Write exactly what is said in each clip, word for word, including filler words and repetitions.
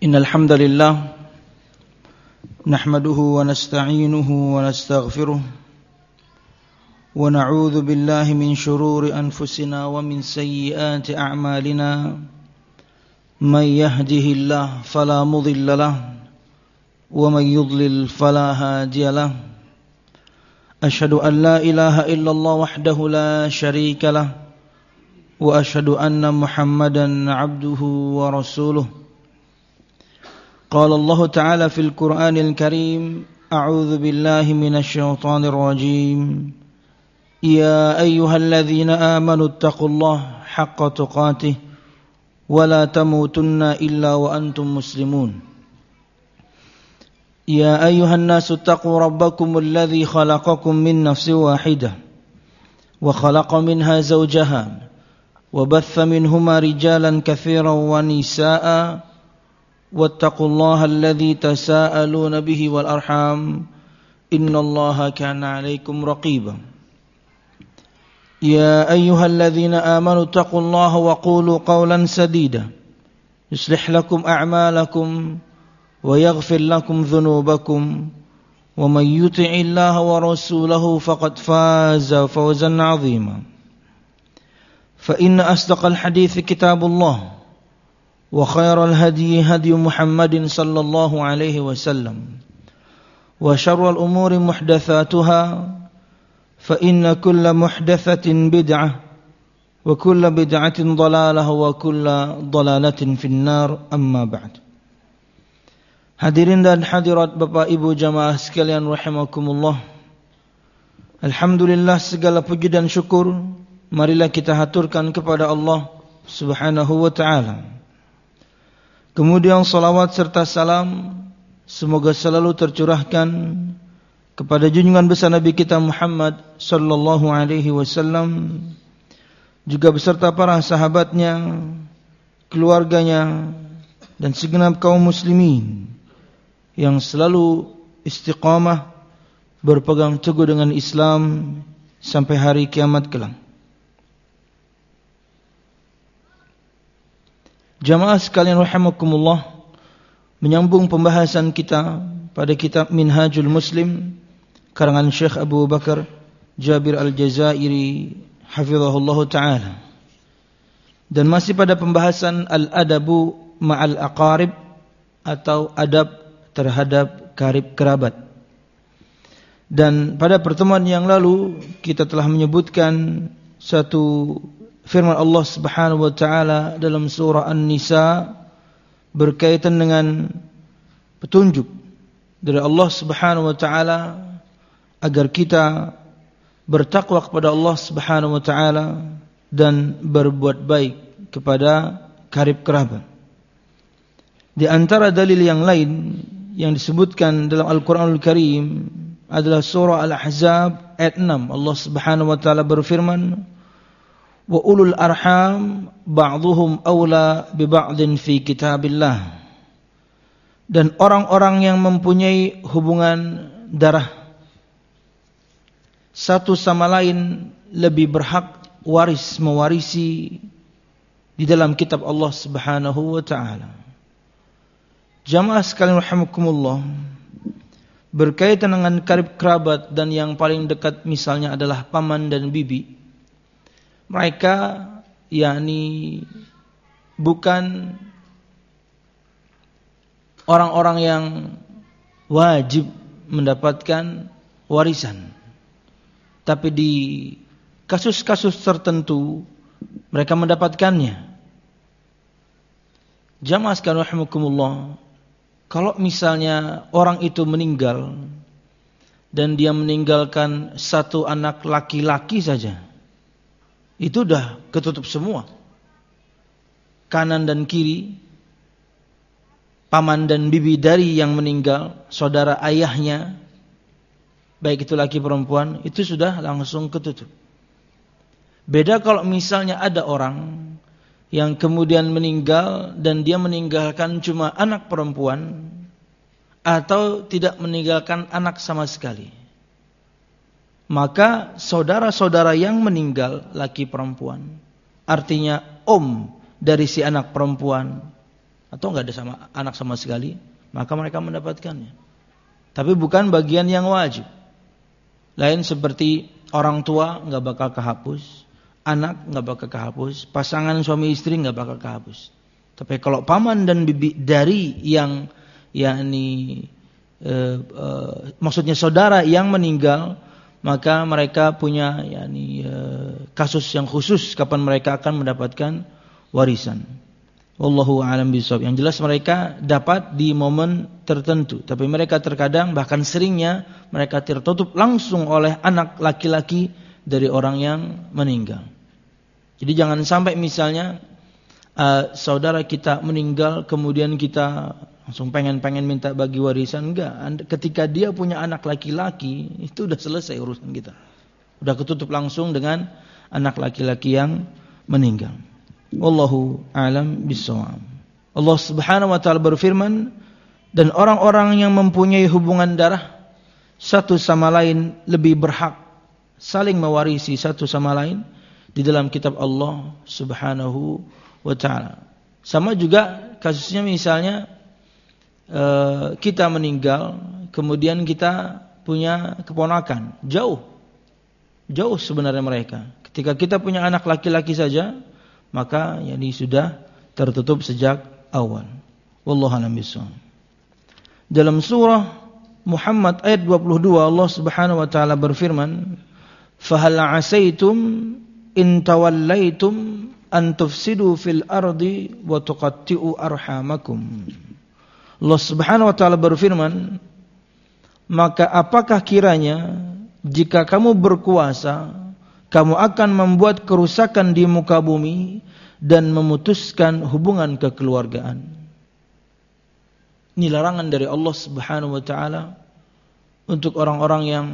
Innal hamdalillah nahmaduhu wa nasta'inuhu wa nastaghfiruh wa na'udzu billahi min shururi anfusina wa min sayyiati a'malina may yahdihillahu fala mudilla lahu wa may yudlil fala hadiya lahu ashhadu an la ilaha illallah wahdahu la sharika lahu wa ashhadu anna muhammadan 'abduhu wa rasuluh. قال الله تعالى في القرآن الكريم أعوذ بالله من الشيطان الرجيم يا أيها الذين آمنوا اتقوا الله حق تقاته ولا تموتن إلا وأنتم مسلمون يا أيها الناس اتقوا ربكم الذي خلقكم من نفس واحدة وخلق منها زوجها وبث منهما رجالا كثيرا ونساء واتقوا الله الذي تساءلون به والأرحام إن الله كان عليكم رقيبا يا أيها الذين آمنوا اتقوا الله وقولوا قولا سديدا يصلح لكم أعمالكم ويغفر لكم ذنوبكم ومن يطع الله ورسوله فقد فاز فوزا عظيما فإن أصدق الحديث كتاب الله وخير الهدي هدي محمد صلى الله عليه وسلم وشر الأمور محدثاتها فإن كل محدثة بدعة وكل بدعة ضلالة وكل ضلالة في النار أما بعد. Hadirin dan hadirat Bapak Ibu jamaah sekalian rahimakumullah. Alhamdulillah, segala puji dan syukur marilah kita haturkan kepada Allah Subhanahu wa taala. Kemudian salawat serta salam semoga selalu tercurahkan kepada junjungan besar Nabi kita Muhammad sallallahu alaihi wasallam, juga beserta para sahabatnya, keluarganya, dan segenap kaum muslimin yang selalu istiqamah berpegang teguh dengan Islam sampai hari kiamat kelak. Jamaah sekalian rahimakumullah, menyambung pembahasan kita pada kitab Minhajul Muslim karangan Syekh Abu Bakar Jabir Al-Jazairi hafizahullah ta'ala, dan masih pada pembahasan Al-Adabu Ma'al Aqarib atau adab terhadap karib kerabat. Dan pada pertemuan yang lalu kita telah menyebutkan satu firman Allah Subhanahu wa taala dalam surah An-Nisa berkaitan dengan petunjuk dari Allah Subhanahu wa taala agar kita bertakwa kepada Allah Subhanahu wa taala dan berbuat baik kepada karib kerabat. Di antara dalil yang lain yang disebutkan dalam Al-Qur'anul Karim adalah surah Al-Ahzab ayat enam. Allah Subhanahu wa taala berfirman, wa ulul arham ba'dhuhum awla bi ba'din fi kitabillah, dan orang-orang yang mempunyai hubungan darah satu sama lain lebih berhak waris mewarisi di dalam kitab Allah Subhanahu wa taala. Jamaah sekalian rahimakumullah, berkaitan dengan karib kerabat dan yang paling dekat misalnya adalah paman dan bibi. Mereka yakni bukan orang-orang yang wajib mendapatkan warisan, tapi di kasus-kasus tertentu mereka mendapatkannya. Jamaah sekalian rahimakumullah, kalau misalnya orang itu meninggal dan dia meninggalkan satu anak laki-laki saja, itu dah ketutup semua. Kanan dan kiri, paman dan bibi dari yang meninggal, saudara ayahnya, baik itu laki perempuan, itu sudah langsung ketutup. Beda kalau misalnya ada orang yang kemudian meninggal dan dia meninggalkan cuma anak perempuan atau tidak meninggalkan anak sama sekali. Maka saudara-saudara yang meninggal laki perempuan, artinya om dari si anak perempuan, atau enggak ada sama anak sama sekali, maka mereka mendapatkannya. Tapi bukan bagian yang wajib. Lain seperti orang tua enggak bakal kehapus, anak enggak bakal kehapus, pasangan suami istri enggak bakal kehapus. Tapi kalau paman dan bibi dari yang yakni eh, eh, maksudnya saudara yang meninggal, maka mereka punya yakni eh, kasus yang khusus kapan mereka akan mendapatkan warisan. Wallahu a'lam bishawab. Yang jelas mereka dapat di momen tertentu, tapi mereka terkadang bahkan seringnya mereka tertutup langsung oleh anak laki-laki dari orang yang meninggal. Jadi jangan sampai misalnya uh, saudara kita meninggal kemudian kita langsung pengen-pengen minta bagi warisan, enggak. Ketika dia punya anak laki-laki, itu udah selesai urusan kita. Udah ketutup langsung dengan anak laki-laki yang meninggal. Wallahu a'lam bishawab. Allah Subhanahu wa taala berfirman, dan orang-orang yang mempunyai hubungan darah satu sama lain lebih berhak saling mewarisi satu sama lain di dalam kitab Allah Subhanahu wa taala. Sama juga kasusnya misalnya uh, kita meninggal kemudian kita punya keponakan, jauh jauh sebenarnya mereka. Ketika kita punya anak laki-laki saja, maka yani sudah tertutup sejak awal. Wallahu a'lam bishawab. Dalam surah Muhammad ayat dua puluh dua Allah Subhanahu wa taala berfirman, "Fahal 'asaitum in tawallaitum an tufsidu fil ardi wa tuqatti'u arhamakum." Allah Subhanahu wa taala berfirman, maka apakah kiranya jika kamu berkuasa, kamu akan membuat kerusakan di muka bumi dan memutuskan hubungan kekeluargaan. Ini larangan dari Allah Subhanahu wa taala untuk orang-orang yang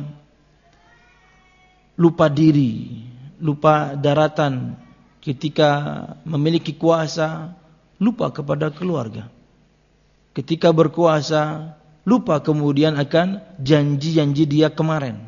lupa diri, lupa daratan ketika memiliki kuasa, lupa kepada keluarga. Ketika berkuasa, lupa kemudian akan janji-janji dia kemarin.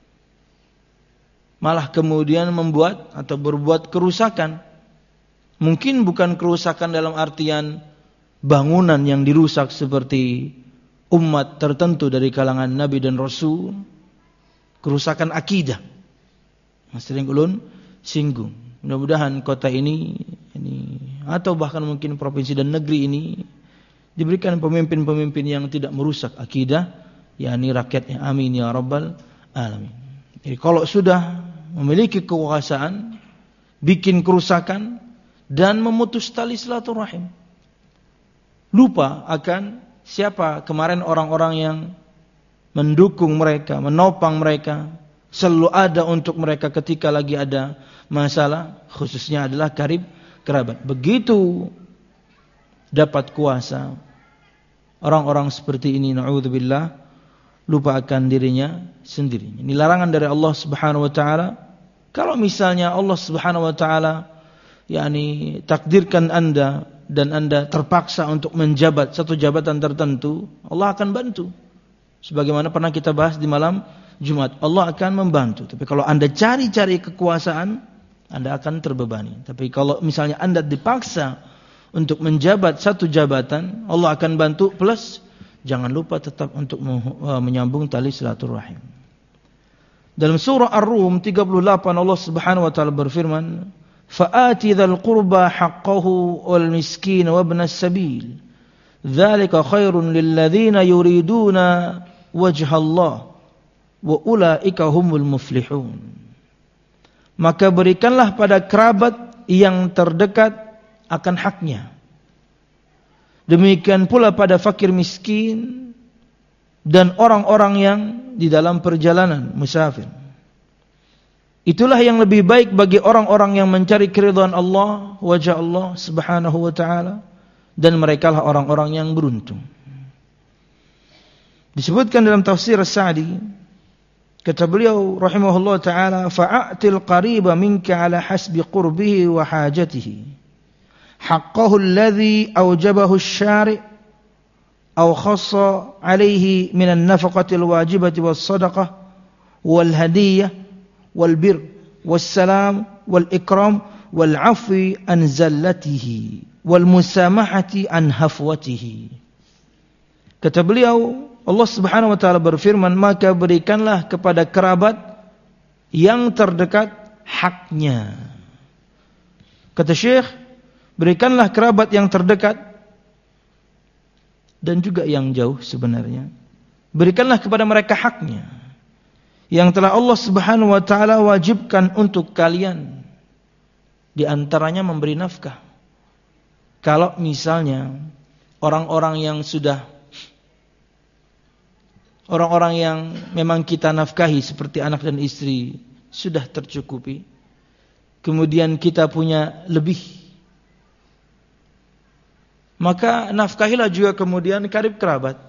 Malah kemudian membuat atau berbuat kerusakan. Mungkin bukan kerusakan dalam artian bangunan yang dirusak seperti umat tertentu dari kalangan Nabi dan Rasul. Kerusakan akidah. Sering ulun singgung. Mudah-mudahan kota ini, ini atau bahkan mungkin provinsi dan negeri ini diberikan pemimpin-pemimpin yang tidak merusak akidah, yakni rakyatnya. Amin ya rabbal alamin. Jadi kalau sudah memiliki kekuasaan, bikin kerusakan dan memutus tali silaturahim, lupa akan siapa kemarin orang-orang yang mendukung mereka, menopang mereka, selalu ada untuk mereka ketika lagi ada masalah, khususnya adalah karib kerabat. Begitu dapat kuasa, orang-orang seperti ini na'udzubillah lupa akan dirinya sendiri. Ini larangan dari Allah Subhanahu wa taala. Kalau misalnya Allah Subhanahu wa taala yakni takdirkan Anda dan Anda terpaksa untuk menjabat satu jabatan tertentu, Allah akan bantu. Sebagaimana pernah kita bahas di malam Jumat, Allah akan membantu. Tapi kalau Anda cari-cari kekuasaan, Anda akan terbebani. Tapi kalau misalnya Anda dipaksa untuk menjabat satu jabatan, Allah akan bantu, plus jangan lupa tetap untuk menyambung tali silaturahim. Dalam surah Ar-Rum tiga puluh delapan Allah Subhanahu wa taala berfirman, "Fa'ati dzal qurba haqqahu wal miskin wa ibnas sabil. Dzalika khairun lil ladzina yuriduna wajha Allah wa ulaika humul muflihun." Maka berikanlah pada kerabat yang terdekat akan haknya. Demikian pula pada fakir miskin dan orang-orang yang di dalam perjalanan musafir. Itulah yang lebih baik bagi orang-orang yang mencari keridhaan Allah, wajah Allah Subhanahu wa taala, dan merekalah orang-orang yang beruntung. Disebutkan dalam tafsir As-Sa'di, kata beliau rahimahullah taala, fa'atil qariba minka ala hasbi qurbihi wa hajatihi. حقه الذي أوجبه الشارع أو خص عليه من النفقة الواجبة والصدقة والهدية والبر والسلام والإكرام والعفو عن زلته wal musamahati an hafwatihi. Kata beliau, Allah Subhanahu wa taala berfirman, maka berikanlah kepada kerabat yang terdekat haknya. Kata Syekh, berikanlah kerabat yang terdekat dan juga yang jauh sebenarnya. Berikanlah kepada mereka haknya yang telah Allah Subhanahu wa taala wajibkan untuk kalian. Di antaranya memberi nafkah. Kalau misalnya orang-orang yang sudah orang-orang yang memang kita nafkahi seperti anak dan istri sudah tercukupi, kemudian kita punya lebih, maka nafkahilah juga kemudian karib kerabat.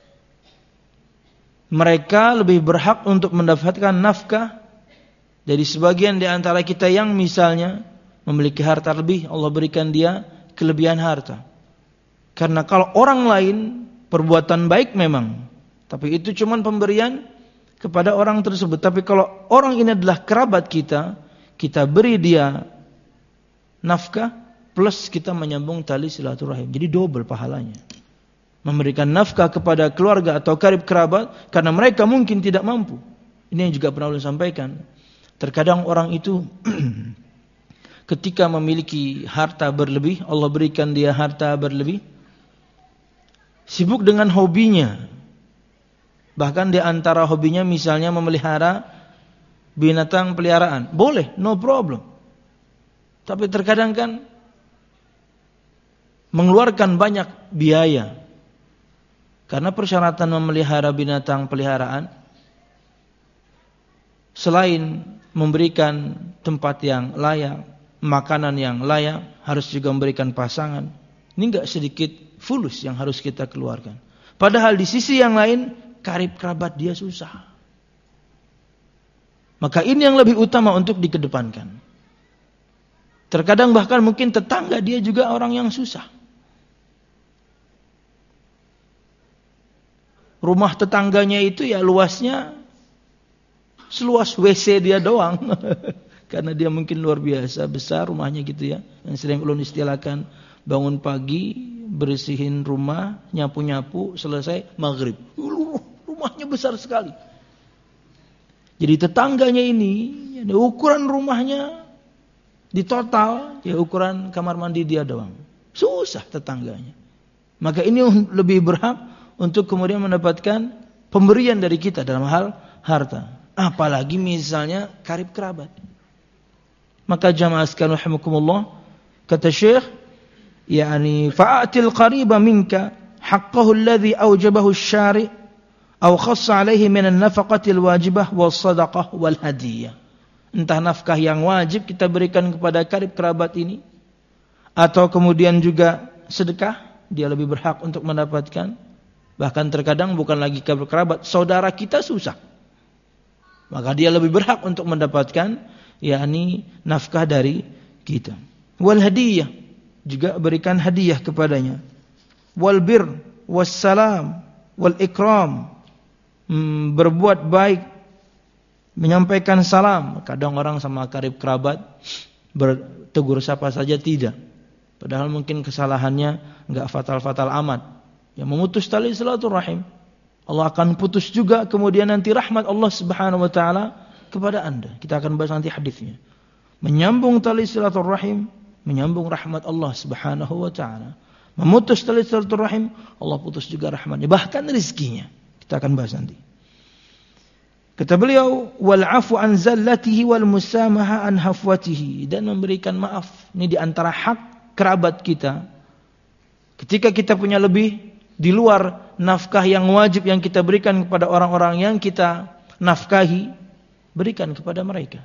Mereka lebih berhak untuk mendapatkan nafkah dari sebagian di antara kita yang misalnya memiliki harta lebih, Allah berikan dia kelebihan harta. Karena kalau orang lain perbuatan baik memang, tapi itu cuma pemberian kepada orang tersebut. Tapi kalau orang ini adalah kerabat kita, kita beri dia nafkah plus kita menyambung tali silaturahim. Jadi double pahalanya. Memberikan nafkah kepada keluarga atau karib kerabat karena mereka mungkin tidak mampu. Ini yang juga pernah saya sampaikan. Terkadang orang itu ketika memiliki harta berlebih, Allah berikan dia harta berlebih, sibuk dengan hobinya. Bahkan di antara hobinya misalnya memelihara binatang peliharaan. Boleh, no problem. Tapi terkadang kan mengeluarkan banyak biaya. Karena persyaratan memelihara binatang peliharaan, selain memberikan tempat yang layak, makanan yang layak, harus juga memberikan pasangan. Ini enggak sedikit fulus yang harus kita keluarkan. Padahal di sisi yang lain, karib kerabat dia susah. Maka ini yang lebih utama untuk dikedepankan. Terkadang bahkan mungkin tetangga dia juga orang yang susah. Rumah tetangganya itu ya luasnya seluas W C dia doang. Karena dia mungkin luar biasa besar rumahnya gitu ya. Yang sering ulun istilahkan, bangun pagi, bersihin rumah, nyapu-nyapu, selesai maghrib. Rumahnya besar sekali. Jadi tetangganya ini, ukuran rumahnya di total, ya ukuran kamar mandi dia doang. Susah tetangganya. Maka ini lebih berhak untuk kemudian mendapatkan pemberian dari kita dalam hal harta. Apalagi misalnya karib kerabat. Maka jamaah sekalian rahimakumullah, kata Syekh, yakni fa'atil qariba minka haqqahu alladhi awjabahu asy-syari' aw khassa 'alaihi min an-nafaqati al-wajibah was-shadaqah wal hadiyah. Entah nafkah yang wajib kita berikan kepada karib kerabat ini, atau kemudian juga sedekah, dia lebih berhak untuk mendapatkan. Bahkan terkadang bukan lagi karib kerabat, saudara kita susah, maka dia lebih berhak untuk mendapatkan yakni nafkah dari kita. Wal hadiyah, juga berikan hadiah kepadanya. Wal bir wassalam wal ikram, hmm, berbuat baik, menyampaikan salam. Kadang orang sama karib kerabat bertegur sapa saja tidak, padahal mungkin kesalahannya enggak fatal-fatal amat. Yang memutus tali silaturahim, Allah akan putus juga kemudian nanti rahmat Allah Subhanahu wa taala kepada Anda. Kita akan bahas nanti hadisnya. Menyambung tali silaturahim, menyambung rahmat Allah Subhanahu wa taala. Memutus tali silaturahim, Allah putus juga rahmatnya, bahkan rezekinya. Kita akan bahas nanti. Kata beliau, wal afu an zallatihi wal musamaha an hafwatihi, dan memberikan maaf. Ini di antara hak kerabat kita. Ketika kita punya lebih di luar nafkah yang wajib yang kita berikan kepada orang-orang yang kita nafkahi, berikan kepada mereka.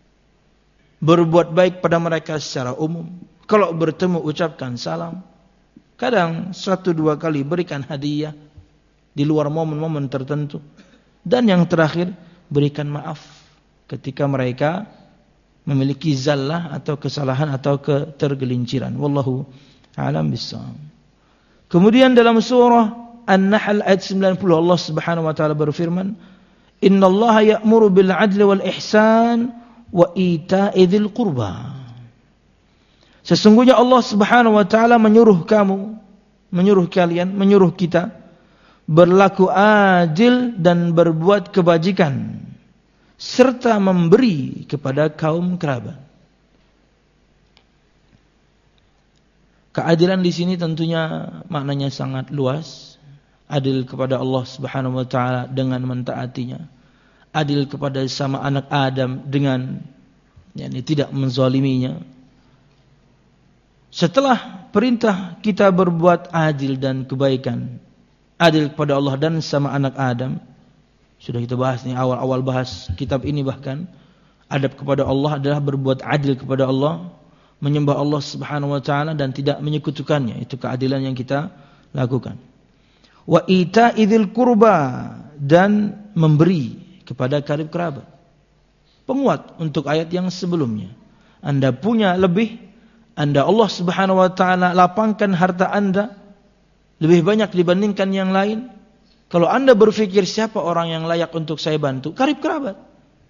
Berbuat baik pada mereka secara umum. Kalau bertemu ucapkan salam. Kadang satu dua kali berikan hadiah di luar momen-momen tertentu. Dan yang terakhir, berikan maaf ketika mereka memiliki zallah atau kesalahan atau ketergelinciran. Wallahu a'lam bissawab. Kemudian dalam surah An-Nahl ayat sembilan puluh, Allah Subhanahu wa taala berfirman, "Innallaha ya'muru bil 'adli wal ihsan wa ita'i dzil qurba." Sesungguhnya Allah Subhanahu wa taala menyuruh kamu, menyuruh kalian, menyuruh kita berlaku adil dan berbuat kebajikan serta memberi kepada kaum kerabat. Keadilan di sini tentunya maknanya sangat luas. Adil kepada Allah Subhanahu wa taala dengan mentaatinya. Adil kepada sama anak Adam dengan yakni tidak menzaliminya. Setelah perintah kita berbuat adil dan kebaikan, adil kepada Allah dan sama anak Adam, sudah kita bahas nih awal-awal bahas kitab ini, bahkan adab kepada Allah adalah berbuat adil kepada Allah, menyembah Allah Subhanahu wa taala dan tidak menyekutukannya. Itu keadilan yang kita lakukan. Wa ita'idzil qurba, dan memberi kepada karib kerabat. Penguat untuk ayat yang sebelumnya. Anda punya lebih, Anda Allah Subhanahu wa taala lapangkan harta Anda lebih banyak dibandingkan yang lain. Kalau Anda berpikir siapa orang yang layak untuk saya bantu, karib kerabat.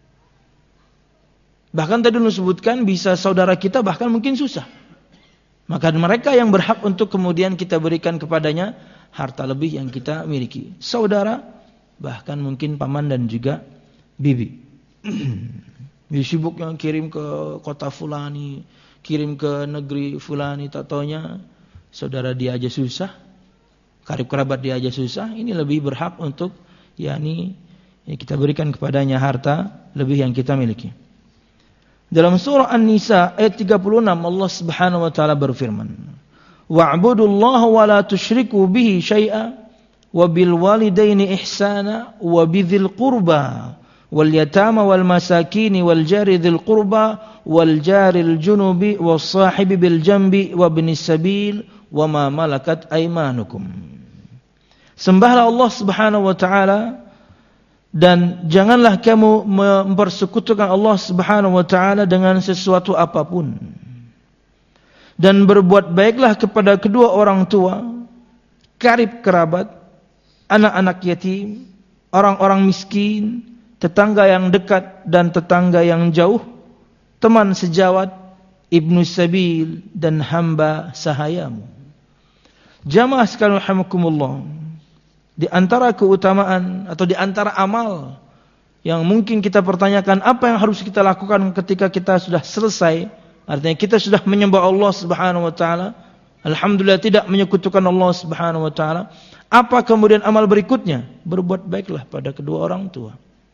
Bahkan tadi disebutkan bisa saudara kita, bahkan mungkin susah. Maka mereka yang berhak untuk kemudian kita berikan kepadanya harta lebih yang kita miliki. Saudara, bahkan mungkin paman dan juga bibi. Dia sibuk yang kirim ke kota fulani, kirim ke negeri fulani, tak taunya saudara dia aja susah, karib kerabat dia aja susah. Ini lebih berhak untuk yakni ya kita berikan kepadanya harta lebih yang kita miliki. Dalam surah An-Nisa ayat tiga puluh enam Allah Subhanahu wa taala berfirman, "Wa'budullaha wa la tusyriku bihi syai'a wa bil walidaini ihsana wa bidzil qurba wal yatama wal masakin wal jari dzil qurba wal jaril junubi was sahibi bil jambi wa ibnis sabil wa ma malakat aymanukum." Sembahlah Allah Subhanahu wa taala dan janganlah kamu mempersekutukan Allah Subhanahu wa taala dengan sesuatu apapun. Dan berbuat baiklah kepada kedua orang tua, karib kerabat, anak-anak yatim, orang-orang miskin, tetangga yang dekat dan tetangga yang jauh, teman sejawat, ibnu sabil dan hamba sahayamu. Jamaah sekalian rahimakumullah, di antara keutamaan atau di antara amal yang mungkin kita pertanyakan apa yang harus kita lakukan ketika kita sudah selesai, artinya kita sudah menyembah Allah Subhanahu wa taala, alhamdulillah tidak menyekutukan Allah Subhanahu wa taala. Apa kemudian amal berikutnya? Berbuat baiklah pada kedua orang tua.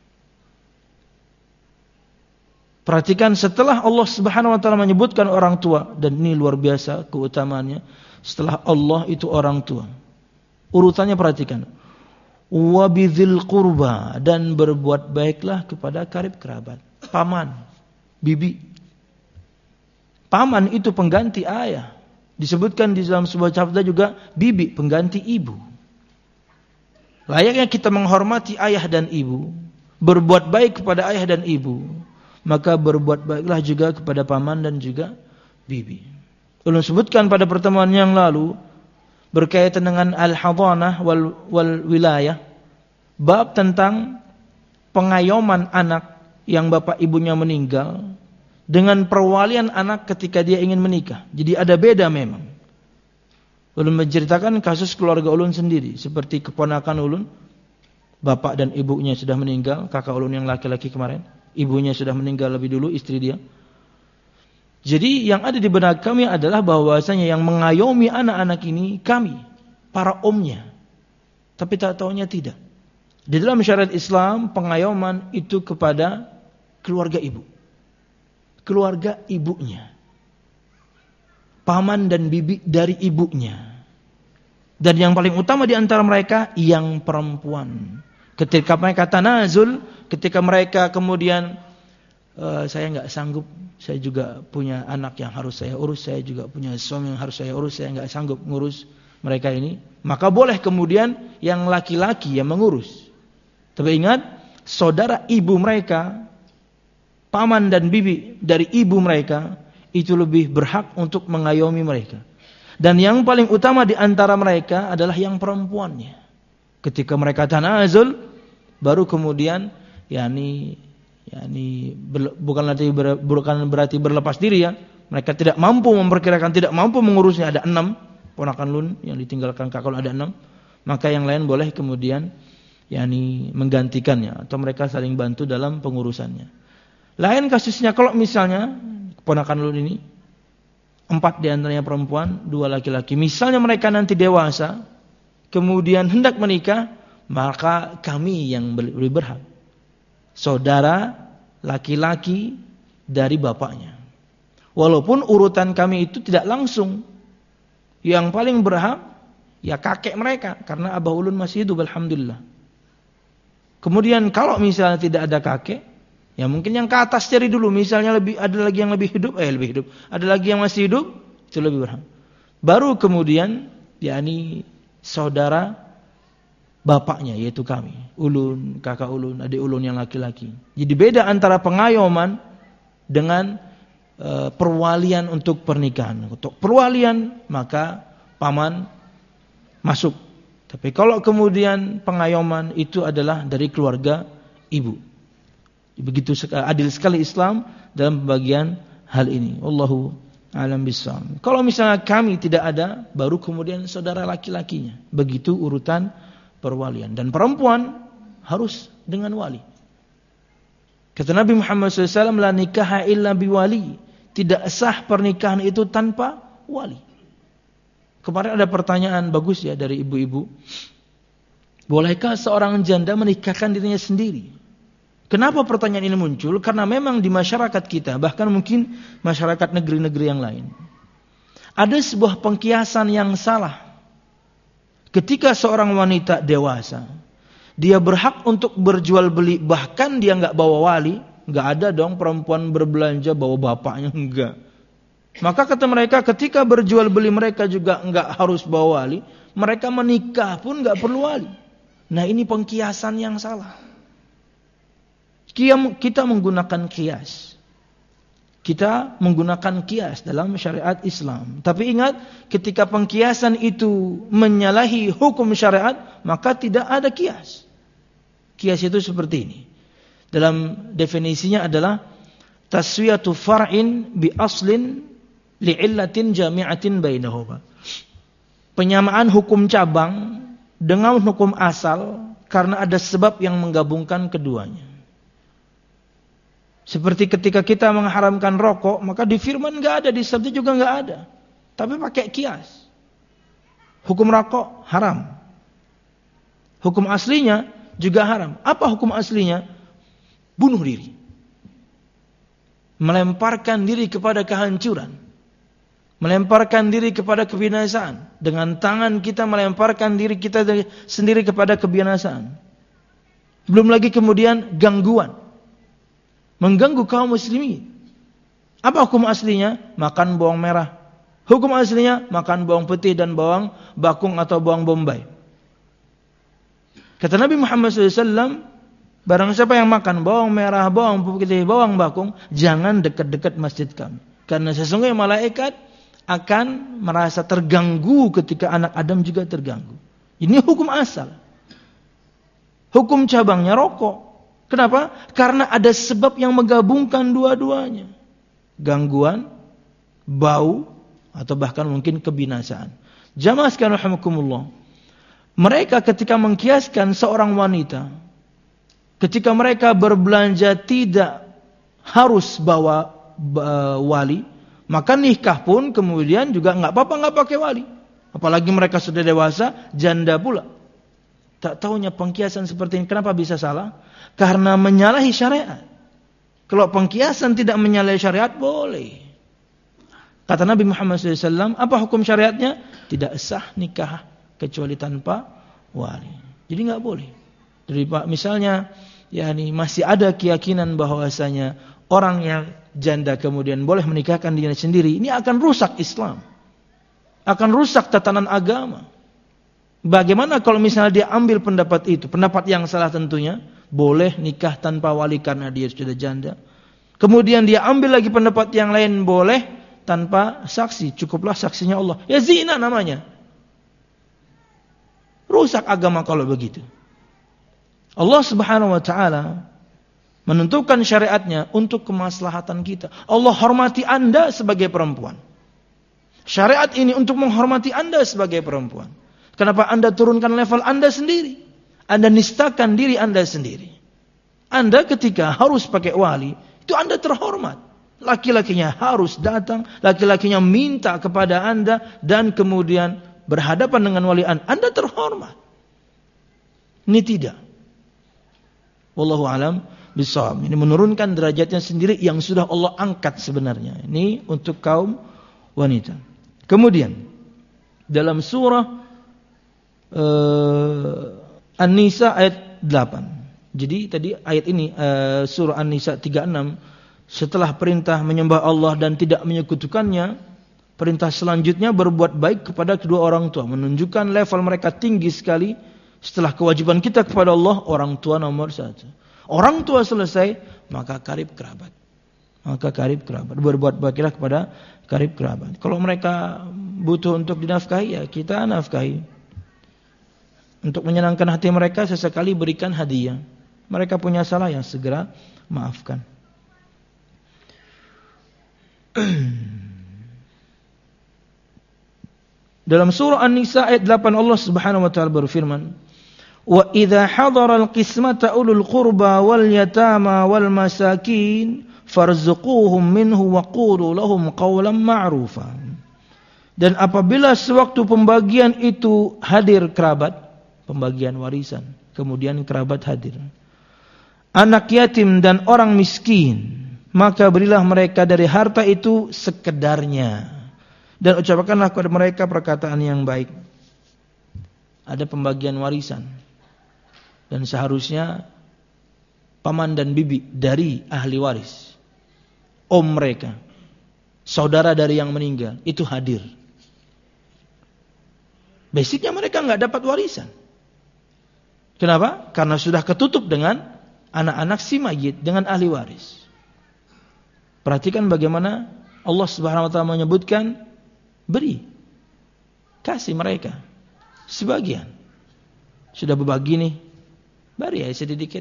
Perhatikan setelah Allah Subhanahu wa taala menyebutkan orang tua, dan ini luar biasa keutamaannya. Setelah Allah itu orang tua, urutannya perhatikan. Wa bidzil qurba, dan berbuat baiklah kepada karib kerabat, paman, bibi. Paman itu pengganti ayah. Disebutkan di dalam sebuah sabda juga bibi pengganti ibu. Layaknya kita menghormati ayah dan ibu, berbuat baik kepada ayah dan ibu, maka berbuat baiklah juga kepada paman dan juga bibi. Ulun sebutkan pada pertemuan yang lalu berkaitan dengan al-hadanah wal, wal wilayah, bab tentang pengayoman anak yang bapak ibunya meninggal dengan perwalian anak ketika dia ingin menikah. Jadi ada beda memang. Ulun menceritakan kasus keluarga ulun sendiri, seperti keponakan ulun, bapak dan ibunya sudah meninggal, kakak ulun yang laki-laki kemarin, ibunya sudah meninggal lebih dulu, istri dia. Jadi yang ada di benak kami adalah bahwasanya yang mengayomi anak-anak ini kami, para omnya. Tapi tak taunya tidak. Di dalam syariat Islam, pengayoman itu kepada keluarga ibu. Keluarga ibunya. Paman dan bibi dari ibunya. Dan yang paling utama di antara mereka, yang perempuan. Ketika mereka tanazul, ketika mereka kemudian, Uh, saya nggak sanggup, saya juga punya anak yang harus saya urus, saya juga punya suami yang harus saya urus, saya nggak sanggup ngurus mereka ini, maka boleh kemudian yang laki-laki yang mengurus. Tapi ingat, saudara ibu mereka, paman dan bibi dari ibu mereka, itu lebih berhak untuk mengayomi mereka. Dan yang paling utama di antara mereka adalah yang perempuannya. Ketika mereka tanazul, baru kemudian yakni yakni ber, bukan berarti ber, bukan berarti berlepas diri ya, mereka tidak mampu memperkirakan, tidak mampu mengurusnya, ada enam ponakan Lut yang ditinggalkan kakak ada enam, maka yang lain boleh kemudian yakni menggantikannya atau mereka saling bantu dalam pengurusannya. Lain kasusnya kalau misalnya ponakan Lut ini empat diantaranya perempuan, dua laki-laki. Misalnya mereka nanti dewasa, kemudian hendak menikah, maka kami yang lebih berhak. Saudara laki-laki dari bapaknya. Walaupun urutan kami itu tidak langsung. Yang paling berhak ya kakek mereka, karena Abah Ulun masih hidup, alhamdulillah. Kemudian kalau misalnya tidak ada kakek, ya mungkin yang ke atas cari dulu. Misalnya lebih ada lagi yang lebih hidup, eh lebih hidup. Ada lagi yang masih hidup, itu lebih berhak. Baru kemudian, yakni saudara bapaknya, yaitu kami. Ulun, kakak ulun, adik ulun yang laki-laki. Jadi beda antara pengayoman dengan e, perwalian untuk pernikahan. Untuk perwalian, maka paman masuk. Tapi kalau kemudian pengayoman itu adalah dari keluarga ibu. Begitu adil sekali Islam dalam pembagian hal ini. Wallahu a'lam bishawab. Kalau misalnya kami tidak ada, baru kemudian saudara laki-lakinya. Begitu urutan perwalian. Dan perempuan harus dengan wali. Kata Nabi Muhammad shallallahu alaihi wasallam, la nikaha illa biwali. Tidak sah pernikahan itu tanpa wali. Kemarin ada pertanyaan bagus ya dari ibu-ibu. Bolehkah seorang janda menikahkan dirinya sendiri? Kenapa pertanyaan ini muncul? Karena memang di masyarakat kita, bahkan mungkin masyarakat negeri-negeri yang lain, ada sebuah pengkiasan yang salah. Ketika seorang wanita dewasa, dia berhak untuk berjual beli, bahkan dia nggak bawa wali. Nggak ada dong perempuan berbelanja bawa bapaknya, enggak. Maka kata mereka, ketika berjual beli mereka juga enggak harus bawa wali. Mereka menikah pun enggak perlu wali. Nah ini pengkiasan yang salah. Kita menggunakan kias. Kita menggunakan kias dalam syariat Islam. Tapi ingat, ketika pengkiasan itu menyalahi hukum syariat, maka tidak ada kias. Kias itu seperti ini. Dalam definisinya adalah taswiyatu far'in bi aslin li'illatin jami'atin bainahuma. Penyamaan hukum cabang dengan hukum asal karena ada sebab yang menggabungkan keduanya. Seperti ketika kita mengharamkan rokok, maka di firman enggak ada, di sabda juga enggak ada. Tapi pakai kias. Hukum rokok haram. Hukum aslinya juga haram. Apa hukum aslinya? Bunuh diri. Melemparkan diri kepada kehancuran. Melemparkan diri kepada kebinasaan. Dengan tangan kita melemparkan diri kita sendiri kepada kebinasaan. Belum lagi kemudian gangguan. Mengganggu kaum muslimin. Apa hukum aslinya? Makan bawang merah. Hukum aslinya makan bawang putih dan bawang bakung atau bawang bombay. Kata Nabi Muhammad shallallahu alaihi wasallam, barang siapa yang makan bawang merah, bawang putih, bawang bakung, jangan dekat-dekat masjid kami. Karena sesungguhnya malaikat akan merasa terganggu ketika anak Adam juga terganggu. Ini hukum asal. Hukum cabangnya rokok. Kenapa? Karena ada sebab yang menggabungkan dua-duanya. Gangguan, bau, atau bahkan mungkin kebinasaan. Jamaah sekalian rahimakumullah. Mereka ketika mengkiaskan seorang wanita, ketika mereka berbelanja tidak harus bawa uh, wali, maka nikah pun kemudian juga enggak apa-apa enggak pakai wali. Apalagi mereka sudah dewasa, janda pula. Tak tahunya pengkiasan seperti ini kenapa bisa salah? Karena menyalahi syariat. Kalau pengkiasan tidak menyalahi syariat boleh. Kata Nabi Muhammad shallallahu alaihi wasallam, apa hukum syariatnya? Tidak sah nikah kecuali tanpa wali. Jadi enggak boleh. Jadi misalnya yakni masih ada keyakinan bahwasanya orang yang janda kemudian boleh menikahkan dirinya sendiri, ini akan rusak Islam. Akan rusak tatanan agama. Bagaimana kalau misalnya dia ambil pendapat itu, pendapat yang salah tentunya, boleh nikah tanpa wali karena dia sudah janda. Kemudian dia ambil lagi pendapat yang lain, boleh tanpa saksi, cukuplah saksinya Allah. Ya zina namanya. Rusak agama kalau begitu. Allah Subhanahu wa taala menentukan syariatnya untuk kemaslahatan kita. Allah hormati Anda sebagai perempuan. Syariat ini untuk menghormati Anda sebagai perempuan. Kenapa Anda turunkan level Anda sendiri? Anda nistakan diri Anda sendiri. Anda ketika harus pakai wali, itu Anda terhormat. Laki-lakinya harus datang, laki-lakinya minta kepada Anda, dan kemudian berhadapan dengan wali Anda. Anda terhormat. Ini tidak. Wallahu alam bisawab. Ini menurunkan derajatnya sendiri yang sudah Allah angkat sebenarnya. Ini untuk kaum wanita. Kemudian dalam surah uh, An-Nisa ayat delapan. Jadi tadi ayat ini uh, surah An-Nisa tiga puluh enam, setelah perintah menyembah Allah dan tidak menyekutukannya, perintah selanjutnya berbuat baik kepada kedua orang tua, menunjukkan level mereka tinggi sekali. Setelah kewajiban kita kepada Allah, orang tua nomor satu. Orang tua selesai, maka karib kerabat. Maka karib kerabat. Berbuat baiklah kepada karib kerabat. Kalau mereka butuh untuk dinafkahi, ya kita nafkahi. Untuk menyenangkan hati mereka, sesekali berikan hadiah. Mereka punya salah, yang segera maafkan. Dalam surah An-Nisa ayat delapan, Allah Subhanahu wa taala berfirman, "Wa idza hadaral qismata ulul qurba wal yatama wal masakin farzuquhum minhu wa qulu lahum qawlan ma'rufa." Dan apabila sewaktu pembagian itu hadir kerabat, pembagian warisan, kemudian kerabat hadir, anak yatim dan orang miskin, maka berilah mereka dari harta itu sekedarnya, dan ucapkanlah kepada mereka perkataan yang baik. Ada pembagian warisan, dan seharusnya paman dan bibi dari ahli waris, om mereka, saudara dari yang meninggal, itu hadir. Basicnya mereka nggak dapat warisan. Kenapa? Karena sudah ketutup dengan anak-anak si mayit, dengan ahli waris. Perhatikan bagaimana Allah Subhanahu wa taala menyebutkan, beri, kasih mereka sebagian. Sudah berbagi nih, beri ya sedikit.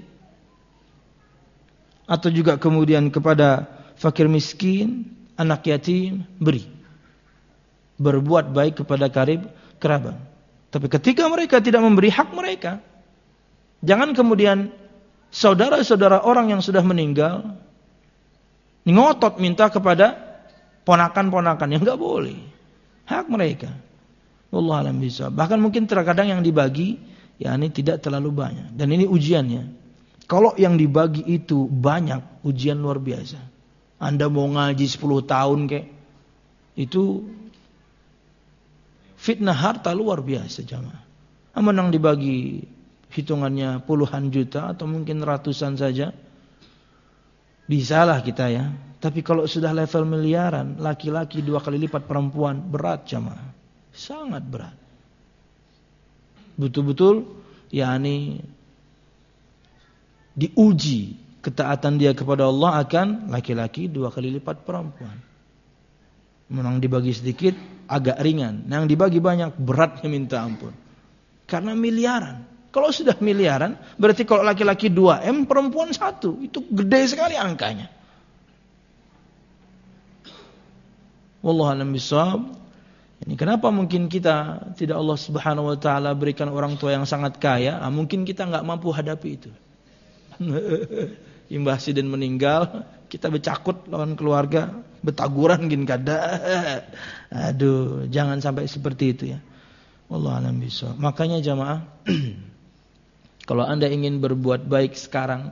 Atau juga kemudian kepada fakir miskin, anak yatim, beri. Berbuat baik kepada karib kerabat. Tapi ketika mereka tidak memberi hak mereka, jangan kemudian saudara-saudara orang yang sudah meninggal ngotot minta kepada ponakan-ponakan, yang enggak boleh. Hak mereka. Wallahu a'lam bishawab. Bahkan mungkin terkadang yang dibagi ya ini tidak terlalu banyak, dan ini ujiannya. Kalau yang dibagi itu banyak, ujian luar biasa. Anda mau ngaji sepuluh tahun kek, itu fitnah harta luar biasa jamaah. Aman yang dibagi hitungannya puluhan juta atau mungkin ratusan saja, bisalah kita ya. Tapi kalau sudah level miliaran, laki-laki dua kali lipat perempuan, berat jamaah. Sangat berat. Betul-betul yakni diuji ketaatan dia kepada Allah akan laki-laki dua kali lipat perempuan. Memang dibagi sedikit agak ringan, yang dibagi banyak beratnya minta ampun. Karena miliaran. Kalau sudah miliaran, berarti kalau laki-laki dua M, perempuan satu, itu gede sekali angkanya. Wallahu a'lam bishawab. Ini kenapa mungkin kita tidak Allah Subhanahu wa taala berikan orang tua yang sangat kaya, ah, mungkin kita enggak mampu hadapi itu. Imbah sidin meninggal, kita bercakut lawan keluarga, betaguran gin kada. Aduh, jangan sampai seperti itu ya. Wallahu a'lam bishawab. Makanya jamaah, kalau Anda ingin berbuat baik sekarang,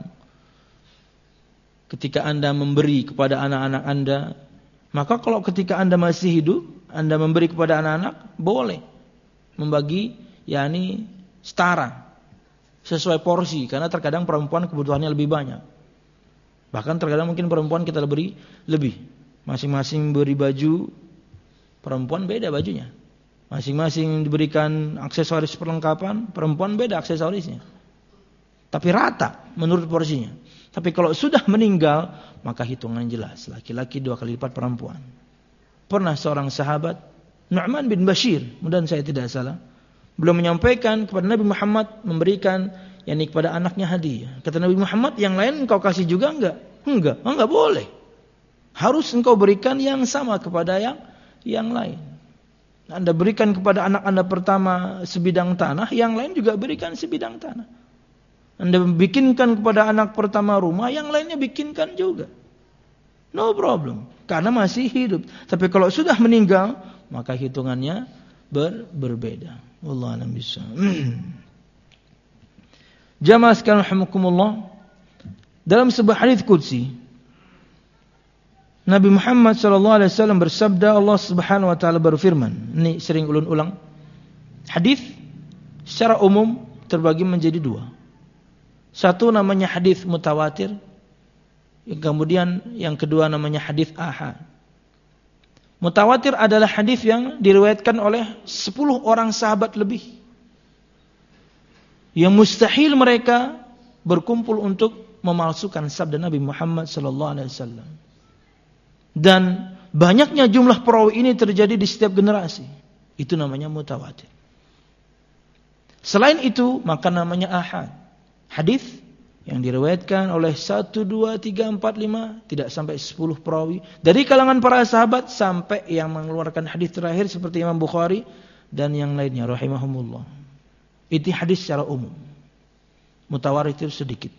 ketika Anda memberi kepada anak-anak Anda, maka kalau ketika Anda masih hidup, Anda memberi kepada anak-anak, boleh membagi, yakni setara, sesuai porsi. Karena terkadang perempuan kebutuhannya lebih banyak. Bahkan terkadang mungkin perempuan kita beri lebih. Masing-masing beri baju, perempuan beda bajunya. Masing-masing diberikan aksesoris perlengkapan, perempuan beda aksesorisnya. Tapi rata menurut porsinya. Tapi kalau sudah meninggal, maka hitungan jelas. Laki-laki dua kali lipat perempuan. Pernah seorang sahabat, Nu'man bin Bashir, mudah-mudahan saya tidak salah, beliau menyampaikan kepada Nabi Muhammad, memberikan yakni kepada anaknya hadiah. Kata Nabi Muhammad, yang lain engkau kasih juga enggak? Enggak, enggak boleh. Harus engkau berikan yang sama kepada yang yang lain. Anda berikan kepada anak Anda pertama sebidang tanah, yang lain juga berikan sebidang tanah. Anda bikinkan kepada anak pertama rumah, yang lainnya bikinkan juga. No problem, karena masih hidup. Tapi kalau sudah meninggal, maka hitungannya ber, berbeda. Wallahu a'lam bishawab. Jamaah sekalian rahimakumullah, dalam sebuah hadis qudsi Nabi Muhammad sallallahu alaihi wasallam bersabda, Allah Subhanahu wa taala berfirman. Ini sering ulun ulang. Hadis secara umum terbagi menjadi dua. Satu namanya hadis mutawatir, yang kemudian yang kedua namanya hadis ahad. Mutawatir adalah hadis yang diriwayatkan oleh sepuluh orang sahabat lebih, yang mustahil mereka berkumpul untuk memalsukan sabda Nabi Muhammad sallallahu alaihi wasallam. Dan banyaknya jumlah perawi ini terjadi di setiap generasi. Itu namanya mutawatir. Selain itu, maka namanya ahad. Hadis yang diriwayatkan oleh satu, dua, tiga, empat, lima, tidak sampai sepuluh perawi. Dari kalangan para sahabat sampai yang mengeluarkan hadis terakhir seperti Imam Bukhari dan yang lainnya rahimahumullah. Itu hadis secara umum. Mutawatir sedikit.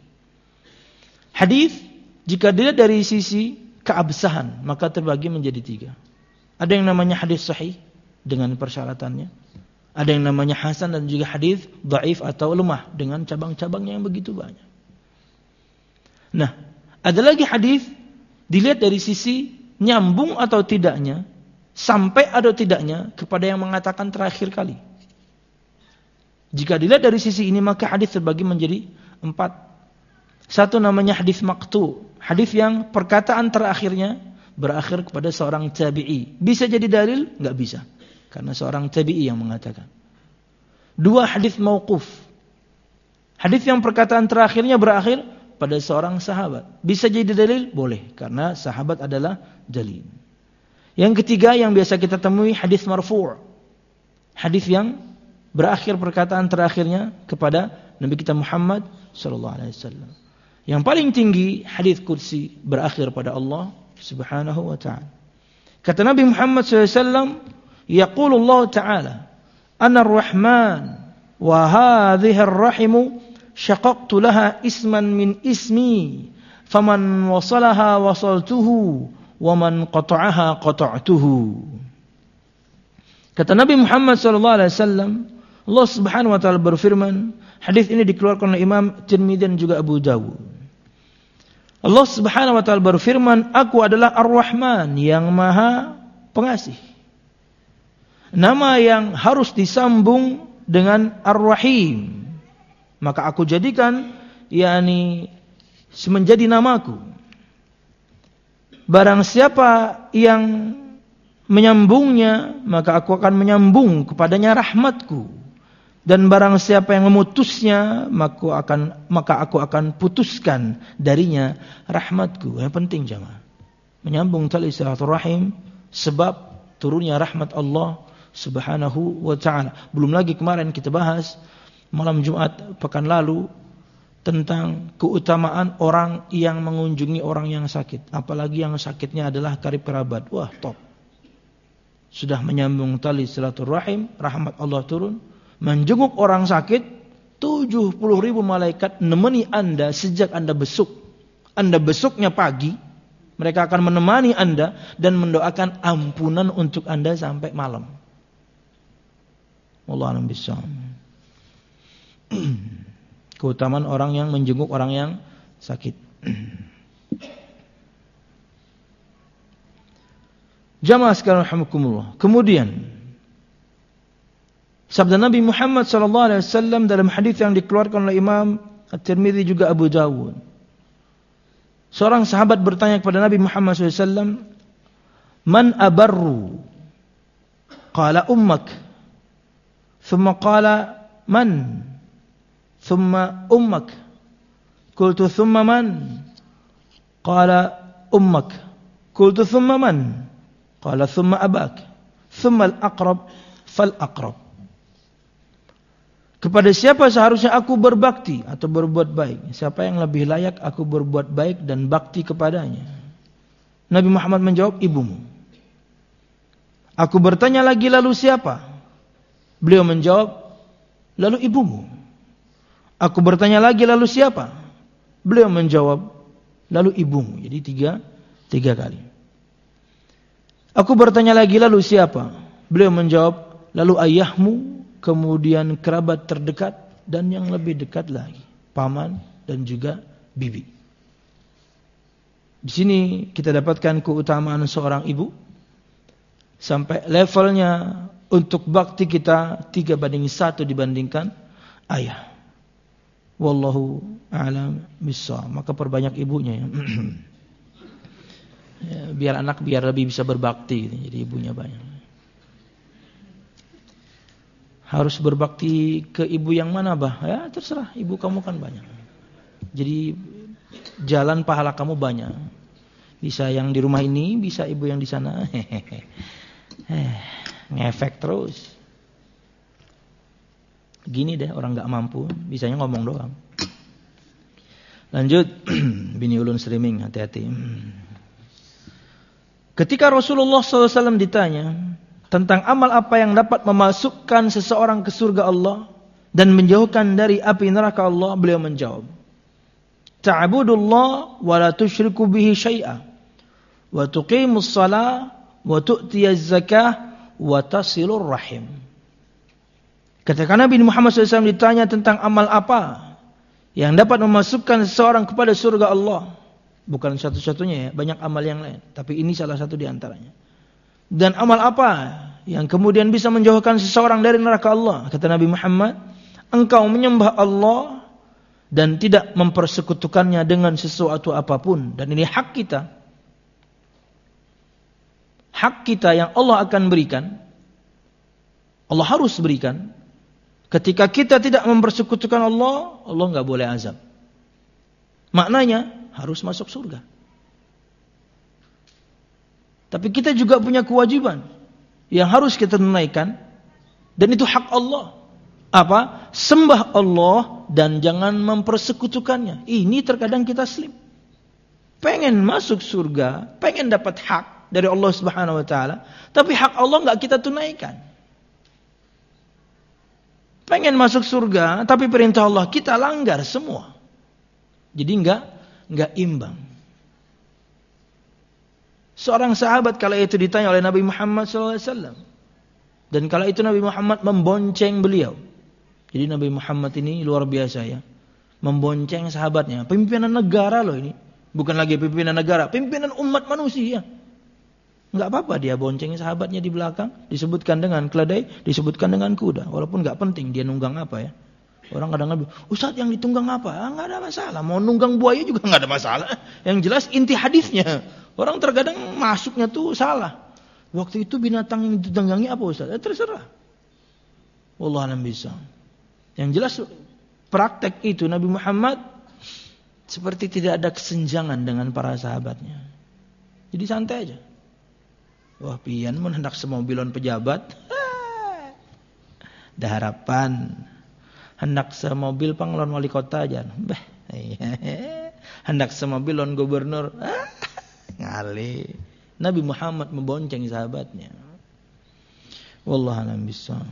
Hadis jika dilihat dari sisi keabsahan, maka terbagi menjadi tiga. Ada yang namanya hadis sahih dengan persyaratannya. Ada yang namanya hasan dan juga hadis dhaif atau lemah dengan cabang-cabangnya yang begitu banyak. Nah, ada lagi hadis dilihat dari sisi nyambung atau tidaknya, sampai atau tidaknya kepada yang mengatakan terakhir kali. Jika dilihat dari sisi ini, maka hadis terbagi menjadi empat. Satu namanya hadis maqtu, hadis yang perkataan terakhirnya berakhir kepada seorang tabi'i. Bisa jadi dalil? Enggak bisa, karena seorang tabi'i yang mengatakan. Dua, hadis mauquf, hadis yang perkataan terakhirnya berakhir pada seorang sahabat. Bisa jadi dalil? Boleh, karena sahabat adalah dalil. Yang ketiga yang biasa kita temui hadis marfu', hadis yang berakhir perkataan terakhirnya kepada Nabi kita Muhammad sallallahu alaihi wasallam. Yang paling tinggi hadis qudsi berakhir pada Allah Subhanahu wa taala. Kata Nabi Muhammad sallallahu alaihi wasallam, yaqulu Allah taala, ana ar-rahman wa hadhihi ar-rahimu syaqaqtu laha isman min ismi, faman wasalaha wasaltuhu wa man qata'aha qata'tuhu. Kata Nabi Muhammad sallallahu alaihi wasallam, Allah Subhanahu wa taala berfirman, hadis ini dikeluarkan oleh Imam Tirmidzi dan juga Abu Dawud. Allah Subhanahu wa taala berfirman, aku adalah Ar-Rahman yang Maha Pengasih. Nama yang harus disambung dengan Ar-Rahim, maka aku jadikan yakni menjadi namaku. Barang siapa yang menyambungnya, maka aku akan menyambung kepadanya rahmatku. Dan barang siapa yang memutusnya, maka akan maka aku akan putuskan darinya rahmatku. Yang penting jemaah, menyambung tali silaturahim sebab turunnya rahmat Allah Subhanahu wa taala. Belum lagi kemarin kita bahas malam Jumat pekan lalu tentang keutamaan orang yang mengunjungi orang yang sakit, apalagi yang sakitnya adalah karib kerabat. Wah, top. Sudah menyambung tali silaturahim, rahmat Allah turun. Menjenguk orang sakit, tujuh puluh ribu malaikat menemani Anda sejak Anda besuk. Anda besuknya pagi, mereka akan menemani Anda dan mendoakan ampunan untuk Anda sampai malam. Wallahu a'lam bishawab. Keutamaan orang yang menjenguk orang yang sakit. Jamaah sekalian rahimakumullah. Kemudian sabda Nabi Muhammad sallallahu alaihi wasallam dalam hadis yang dikeluarkan oleh Imam At-Tirmidzi juga Abu Dawud. Seorang sahabat bertanya kepada Nabi Muhammad sallallahu alaihi wasallam, "Man abarru?" Qala ummak. Thumma qala man? Thumma ummak. Qultu thumma man? Qala ummak. Qultu thumma man? Qala thumma abak. Thumma al-aqrab fal-aqrab. kepada siapa seharusnya aku berbakti atau berbuat baik? Siapa yang lebih layak aku berbuat baik dan bakti kepadanya? Nabi Muhammad menjawab, ibumu. Aku bertanya lagi, lalu siapa? Beliau menjawab, lalu ibumu. Aku bertanya lagi, lalu siapa? Beliau menjawab, lalu ibumu. Jadi tiga, tiga kali. Aku bertanya lagi, lalu siapa? Beliau menjawab, lalu ayahmu, kemudian kerabat terdekat, dan yang lebih dekat lagi, paman dan juga bibi. Di sini kita dapatkan keutamaan seorang ibu, sampai levelnya untuk bakti kita tiga banding satu dibandingkan ayah. Wallahu a'lam bissawab. Maka perbanyak ibunya ya. Ya, biar anak biar lebih bisa berbakti gitu. Jadi ibunya banyak. Harus berbakti ke ibu yang mana, bah? Ya terserah, ibu kamu kan banyak. Jadi jalan pahala kamu banyak. Bisa yang di rumah ini, bisa ibu yang di sana. Ngefek terus. Gini deh orang gak mampu, bisanya ngomong doang. Lanjut, bini ulun streaming, hati-hati. Ketika Rasulullah shallallahu alaihi wasallam ditanya tentang amal apa yang dapat memasukkan seseorang ke surga Allah dan menjauhkan dari api neraka Allah, beliau menjawab, ta'budullah wa la tusyriku bihi syai'a wa tuqimus shalah wa tu'tiyaz zakah wa tasilur rahim. Ketika Nabi Muhammad shallallahu alaihi wasallam ditanya tentang amal apa yang dapat memasukkan seseorang kepada surga Allah, bukan satu-satunya ya, banyak amal yang lain, tapi ini salah satu di antaranya. Dan amal apa yang kemudian bisa menjauhkan seseorang dari neraka Allah? Kata Nabi Muhammad, engkau menyembah Allah dan tidak mempersekutukannya dengan sesuatu apapun. Dan ini hak kita. Hak kita yang Allah akan berikan, Allah harus berikan. Ketika kita tidak mempersekutukan Allah, Allah enggak boleh azab. Maknanya harus masuk surga. Tapi kita juga punya kewajiban yang harus kita tunaikan, dan itu hak Allah. Apa? Sembah Allah dan jangan mempersekutukannya. Ini terkadang kita slip. Pengen masuk surga, pengen dapat hak dari Allah Subhanahu wa taala, tapi hak Allah enggak kita tunaikan. Pengen masuk surga, tapi perintah Allah kita langgar semua. Jadi enggak enggak imbang. Seorang sahabat kala itu ditanya oleh Nabi Muhammad shallallahu alaihi wasallam, dan kala itu Nabi Muhammad membonceng beliau. Jadi Nabi Muhammad ini luar biasa ya, membonceng sahabatnya. Pimpinan negara loh ini, bukan lagi pimpinan negara, pimpinan umat manusia. Enggak apa-apa dia bonceng sahabatnya di belakang, disebutkan dengan keledai, disebutkan dengan kuda. Walaupun enggak penting dia nunggang apa ya. Orang kadang-kadang, Ustaz yang ditunggang apa? Ah, enggak ada masalah. Mau nunggang buaya juga enggak ada masalah. Yang jelas inti hadisnya. Orang terkadang masuknya tuh salah. Waktu itu binatang yang ditunggangi apa Ustaz? Eh, terserah. Wallahu a'lam bishawab. Yang jelas praktek itu Nabi Muhammad seperti tidak ada kesenjangan dengan para sahabatnya. Jadi santai aja. Wah pian mun hendak semobilon pejabat. Dah harapan. Hendak semobil panglon wali kota aja. Beh. Hendak semobilon gubernur. Ngali. Nabi Muhammad membonceng sahabatnya. Wallahu a'lam bishawab.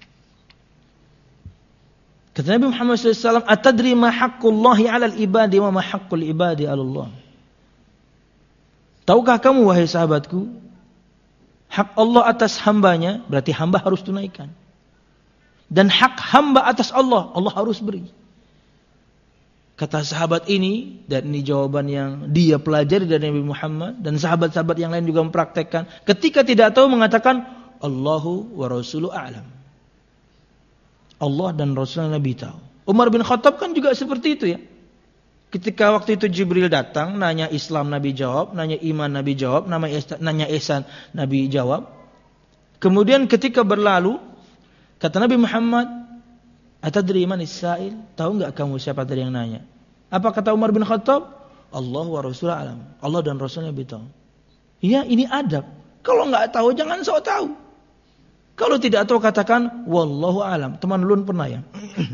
Kata Nabi Muhammad shallallahu alaihi wasallam, "Atadri ma haqqullahi 'alal ibadi wa ma haqqul ibadi 'ala Allah?" Tahukah kamu wahai sahabatku, hak Allah atas hambanya, berarti hamba harus tunaikan. Dan hak hamba atas Allah, Allah harus beri. Kata sahabat ini, dan ini jawaban yang dia pelajari dari Nabi Muhammad, dan sahabat-sahabat yang lain juga mempraktekkan. Ketika tidak tahu mengatakan, Allahu wa rasuluhu a'lam. Allah dan Rasulullah Nabi tahu. Umar bin Khattab kan juga seperti itu ya. Ketika waktu itu Jibril datang, nanya Islam Nabi jawab, nanya iman Nabi jawab, nanya ihsan Nabi jawab. Kemudian ketika berlalu, kata Nabi Muhammad, atadri manis sa'il? Tahu enggak kamu siapa tadi yang nanya? Apa kata Umar bin Khattab? Allah wa Rasulullah alam. Allah dan Rasulullah Nabi tahu. Iya, ini adab. Kalau enggak tahu jangan sok tahu. Kalau tidak tahu katakan wallahu alam. Teman ulun pernah ya.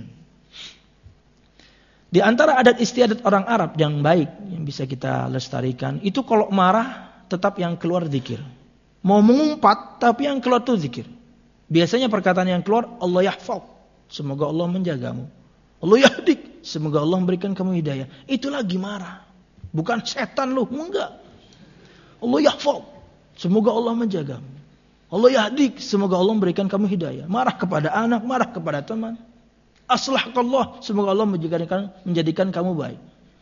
Di antara adat istiadat orang Arab yang baik yang bisa kita lestarikan, itu kalau marah tetap yang keluar zikir. Mau mengumpat tapi yang keluar itu zikir. Biasanya perkataan yang keluar Allah yahfaz, semoga Allah menjagamu. Allah yahdik, semoga Allah memberikan kamu hidayah. Itu lagi marah. Bukan setan lu, enggak. Allah yahfaz, semoga Allah menjagamu. Allah yahdik, semoga Allah memberikan kamu hidayah. Marah kepada anak, marah kepada teman. Aslahakallah, semoga Allah menjadikan, menjadikan kamu baik.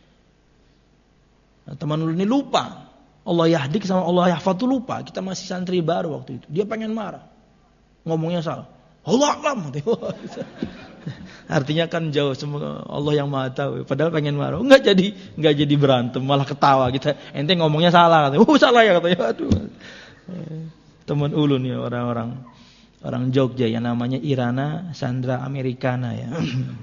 Nah, teman lu ini lupa. Allah yahdik sama Allah yahfaz itu lupa. Kita masih santri baru waktu itu. Dia pengen marah. Ngomongnya salah. Allah alam. Artinya kan jauh, semoga Allah yang maha tahu. Padahal pengen marah. Enggak jadi, enggak jadi berantem, malah ketawa kita. Ente ngomongnya salah katanya. Oh, salah ya katanya. Aduh. Teman ulun ya orang-orang orang Jogja yang namanya Irana Sandra Americana ya.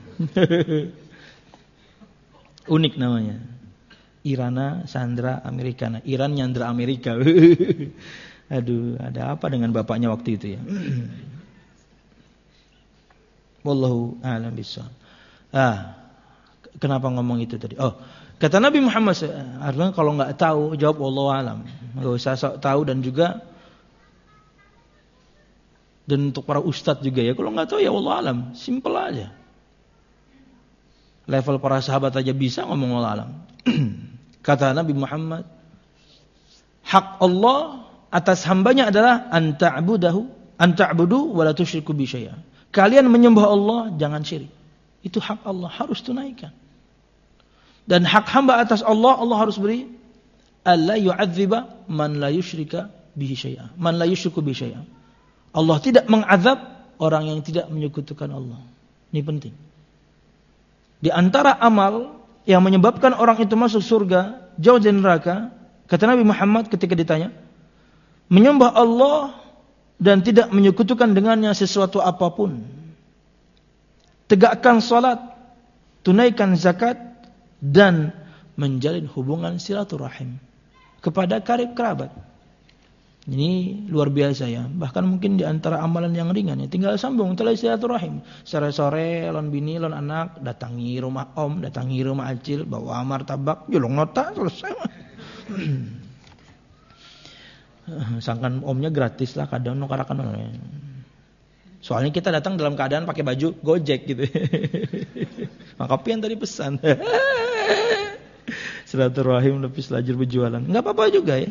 Unik namanya. Irana Sandra Americana. Iran nyandra Amerika. Aduh, ada apa dengan bapaknya waktu itu ya? Wallahu a'lam bishawab. Ah, kenapa ngomong itu tadi? Oh, kata Nabi Muhammad artinya kalau enggak tahu jawab wallahu a'lam. Enggak usah sok tahu, dan juga dan untuk para ustadz juga ya, kalau nggak tahu ya wallahu alam, simple aja. Level para sahabat aja bisa ngomong wallahu alam. Kata Nabi Muhammad, hak Allah atas hambanya adalah an ta'budahu, an ta'budu wa la tusyriku bi syai'a. Kalian menyembah Allah, jangan syirik. Itu hak Allah, harus tunaikan. Dan hak hamba atas Allah, Allah harus beri alla yu'adziba man la yusyrika bihi syai'a. Man la yusyriku bi syai'a. Allah tidak mengazab orang yang tidak menyekutukan Allah. Ini penting. Di antara amal yang menyebabkan orang itu masuk surga, jauh dari neraka, kata Nabi Muhammad ketika ditanya, menyembah Allah dan tidak menyekutukan dengannya sesuatu apapun. Tegakkan salat, tunaikan zakat, dan menjalin hubungan silaturahim kepada karib kerabat. Ini luar biasa ya. Bahkan mungkin di antara amalan yang ringan ya, tinggal sambung tali silaturahim. Sore-sore lon bini, lon anak, datangi rumah om, datangi rumah acil, bawa martabak, julung nota, selesai. Sangkan omnya gratis lah, kadang nukarakan. Soalnya kita datang dalam keadaan pakai baju Gojek gitu. Maka pian tadi pesan. Silaturahim lebih lajur berjualan. Enggak apa-apa juga ya.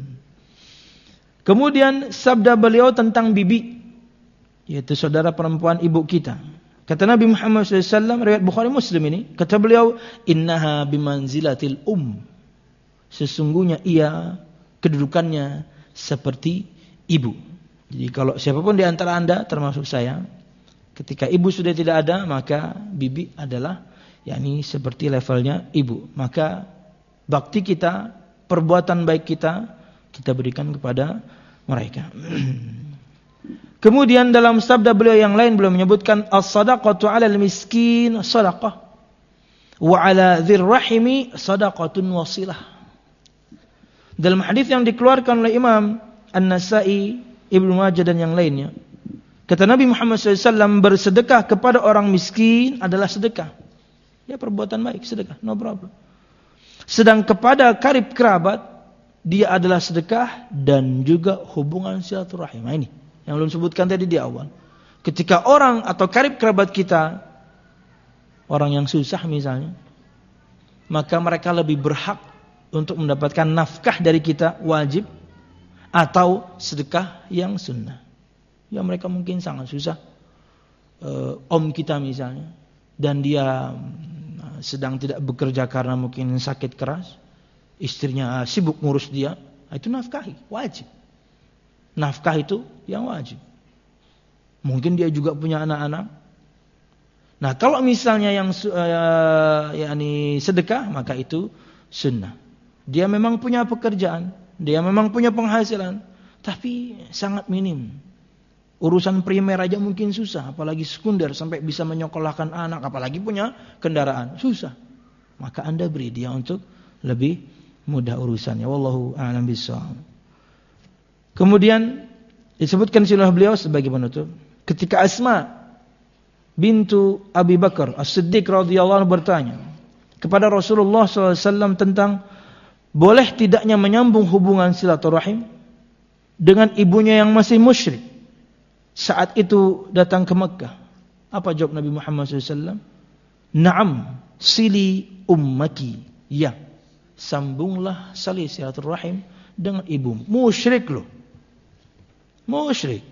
Kemudian sabda beliau tentang bibi, yaitu saudara perempuan ibu kita. Kata Nabi Muhammad shallallahu alaihi wasallam, riwayat Bukhari Muslim ini, kata beliau, innaha bimanzilatil um. Sesungguhnya ia kedudukannya seperti ibu. Jadi kalau siapapun di antara anda, termasuk saya, ketika ibu sudah tidak ada, maka bibi adalah yakni seperti levelnya ibu. Maka bakti kita, perbuatan baik kita, kita berikan kepada mereka. Kemudian dalam sabda beliau yang lain, beliau menyebutkan as-sadaqatu 'alal miskin sadaqah wa 'ala dzir rahimi sadaqatun wasilah. Dalam hadis yang dikeluarkan oleh Imam An-Nasa'i, Ibnu Majah dan yang lainnya, kata Nabi Muhammad shallallahu alaihi wasallam, bersedekah kepada orang miskin adalah sedekah. Ya, perbuatan baik, sedekah, no problem. Sedang kepada karib kerabat, dia adalah sedekah dan juga hubungan silaturahim. Nah, ini yang belum sebutkan tadi di awal. Ketika orang atau karib kerabat kita, orang yang susah misalnya, maka mereka lebih berhak untuk mendapatkan nafkah dari kita wajib atau sedekah yang sunnah. Ya, mereka mungkin sangat susah. E, om kita misalnya, dan dia sedang tidak bekerja karena mungkin sakit keras, istrinya sibuk ngurus dia, itu nafkahi, wajib. Nafkah itu yang wajib. Mungkin dia juga punya anak-anak. Nah, kalau misalnya yang uh, yakni sedekah, maka itu sunnah. Dia memang punya pekerjaan, dia memang punya penghasilan, tapi sangat minim. Urusan primer aja mungkin susah, apalagi sekunder sampai bisa menyekolahkan anak, apalagi punya kendaraan, susah. Maka Anda beri dia untuk lebih mudah urusannya. Wallahu a'lam bishawab. Kemudian Disebutkan sini beliau sebagai penutup. Ketika Asma bintu Abi Bakar As-Siddiq radhiyallahu anhu bertanya kepada Rasulullah shallallahu alaihi wasallam tentang boleh tidaknya menyambung hubungan silaturahim dengan ibunya yang masih musyrik saat itu datang ke Mekah. Apa jawab Nabi Muhammad shallallahu alaihi wasallam? Naam, sili ummaki. Ya, sambunglah sali silaturahim dengan ibumu. Musyrik loh. Musyrik.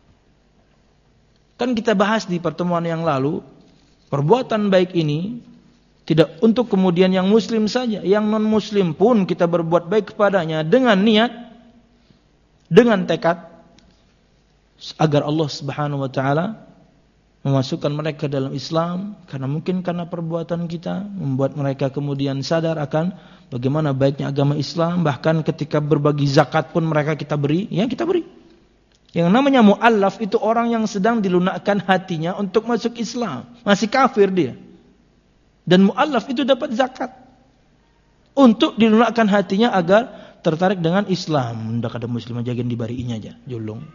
Kan kita bahas di pertemuan yang lalu, perbuatan baik ini tidak untuk kemudian yang muslim saja, yang non muslim pun kita berbuat baik kepadanya dengan niat, dengan tekad agar Allah Subhanahu wa taala memasukkan mereka dalam Islam, karena mungkin karena perbuatan kita membuat mereka kemudian sadar akan bagaimana baiknya agama Islam. Bahkan ketika berbagi zakat pun mereka kita beri, ya kita beri. Yang namanya mu'allaf itu orang yang sedang dilunakkan hatinya untuk masuk Islam. Masih kafir dia. Dan mu'allaf itu dapat zakat. Untuk dilunakkan hatinya agar tertarik dengan Islam. Ndak ada muslim aja yang dibariin aja. Julung.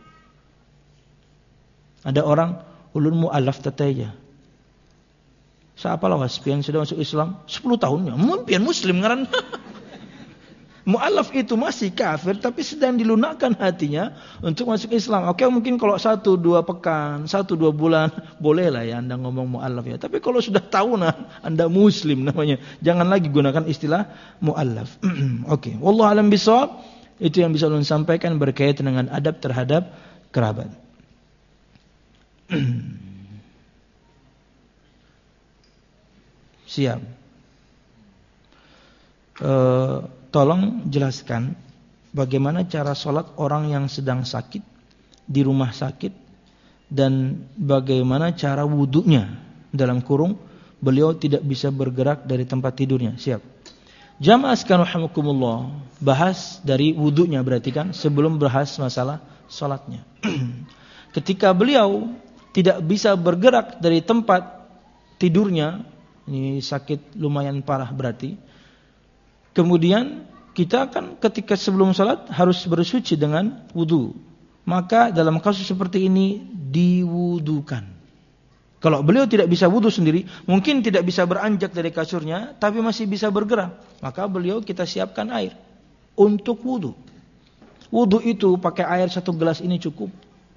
Ada orang, ulun mu'allaf tataya. Siapa lah waspian sudah masuk Islam? sepuluh tahunnya. Mungkin muslim ngaran. Mu'allaf itu masih kafir tapi sedang dilunakkan hatinya untuk masuk Islam. Oke, mungkin kalau satu dua pekan, satu dua bulan bolehlah ya Anda ngomong mu'allaf ya. Tapi kalau sudah tahunan Anda muslim namanya, jangan lagi gunakan istilah mu'allaf. Oke, wallahu alam bisawab. Itu yang bisa ulun sampaikan berkaitan dengan adab terhadap kerabat. Siap. Uh, Tolong jelaskan bagaimana cara sholat orang yang sedang sakit di rumah sakit dan bagaimana cara wudunya, dalam kurung beliau tidak bisa bergerak dari tempat tidurnya. Siap. Jamaah sekalian rahimakumullah, bahas dari wudunya berarti kan sebelum bahas masalah sholatnya. Ketika beliau tidak bisa bergerak dari tempat tidurnya, ini sakit lumayan parah berarti. Kemudian kita kan ketika sebelum salat harus bersuci dengan wudu. Maka dalam kasus seperti ini diwudukan. Kalau beliau tidak bisa wudu sendiri, mungkin tidak bisa beranjak dari kasurnya, tapi masih bisa bergerak. Maka beliau kita siapkan air untuk wudu. Wudu itu pakai air satu gelas ini cukup.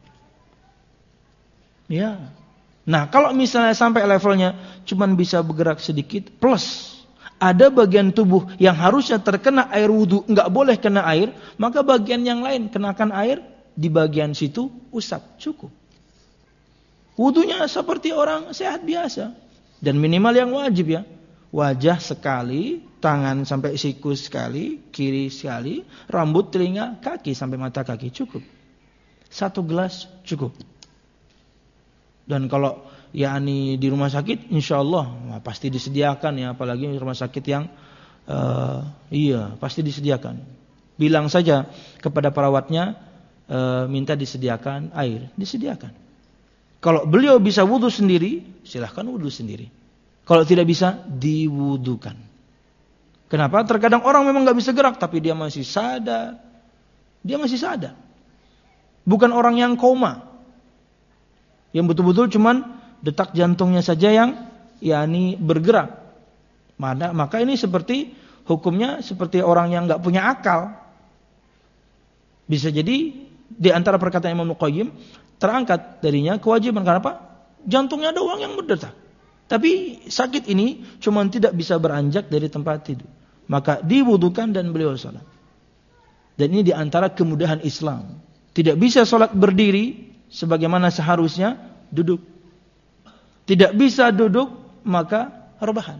Ya. Nah, kalau misalnya sampai levelnya cuman bisa bergerak sedikit plus ada bagian tubuh yang harusnya terkena air wudu, enggak boleh kena air, maka bagian yang lain kenakan air, di bagian situ usap, cukup. Wudunya seperti orang sehat biasa. Dan minimal yang wajib ya, wajah sekali, tangan sampai siku sekali, kiri sekali, rambut, telinga, kaki sampai mata kaki, cukup. Satu gelas cukup. Dan kalau yakni di rumah sakit, insya Allah nah, pasti disediakan ya, apalagi rumah sakit yang uh, iya pasti disediakan. Bilang saja kepada perawatnya uh, minta disediakan air, disediakan. Kalau beliau bisa wudu sendiri, silahkan wudu sendiri. Kalau tidak bisa, diwudukan. Kenapa? Terkadang orang memang nggak bisa gerak, tapi dia masih sadar, dia masih sadar. Bukan orang yang koma, yang betul-betul cuman detak jantungnya saja yang yakni bergerak. Mana, maka ini seperti hukumnya seperti orang yang enggak punya akal. Bisa jadi di antara perkataan Imam Al-Qayyim terangkat darinya kewajiban, karena apa? Jantungnya doang yang berdetak. Tapi sakit ini cuma tidak bisa beranjak dari tempat tidur. Maka diwudukan dan beliau salat. Dan ini di antara kemudahan Islam. Tidak bisa salat berdiri sebagaimana seharusnya, duduk. Tidak bisa duduk, maka rebahan.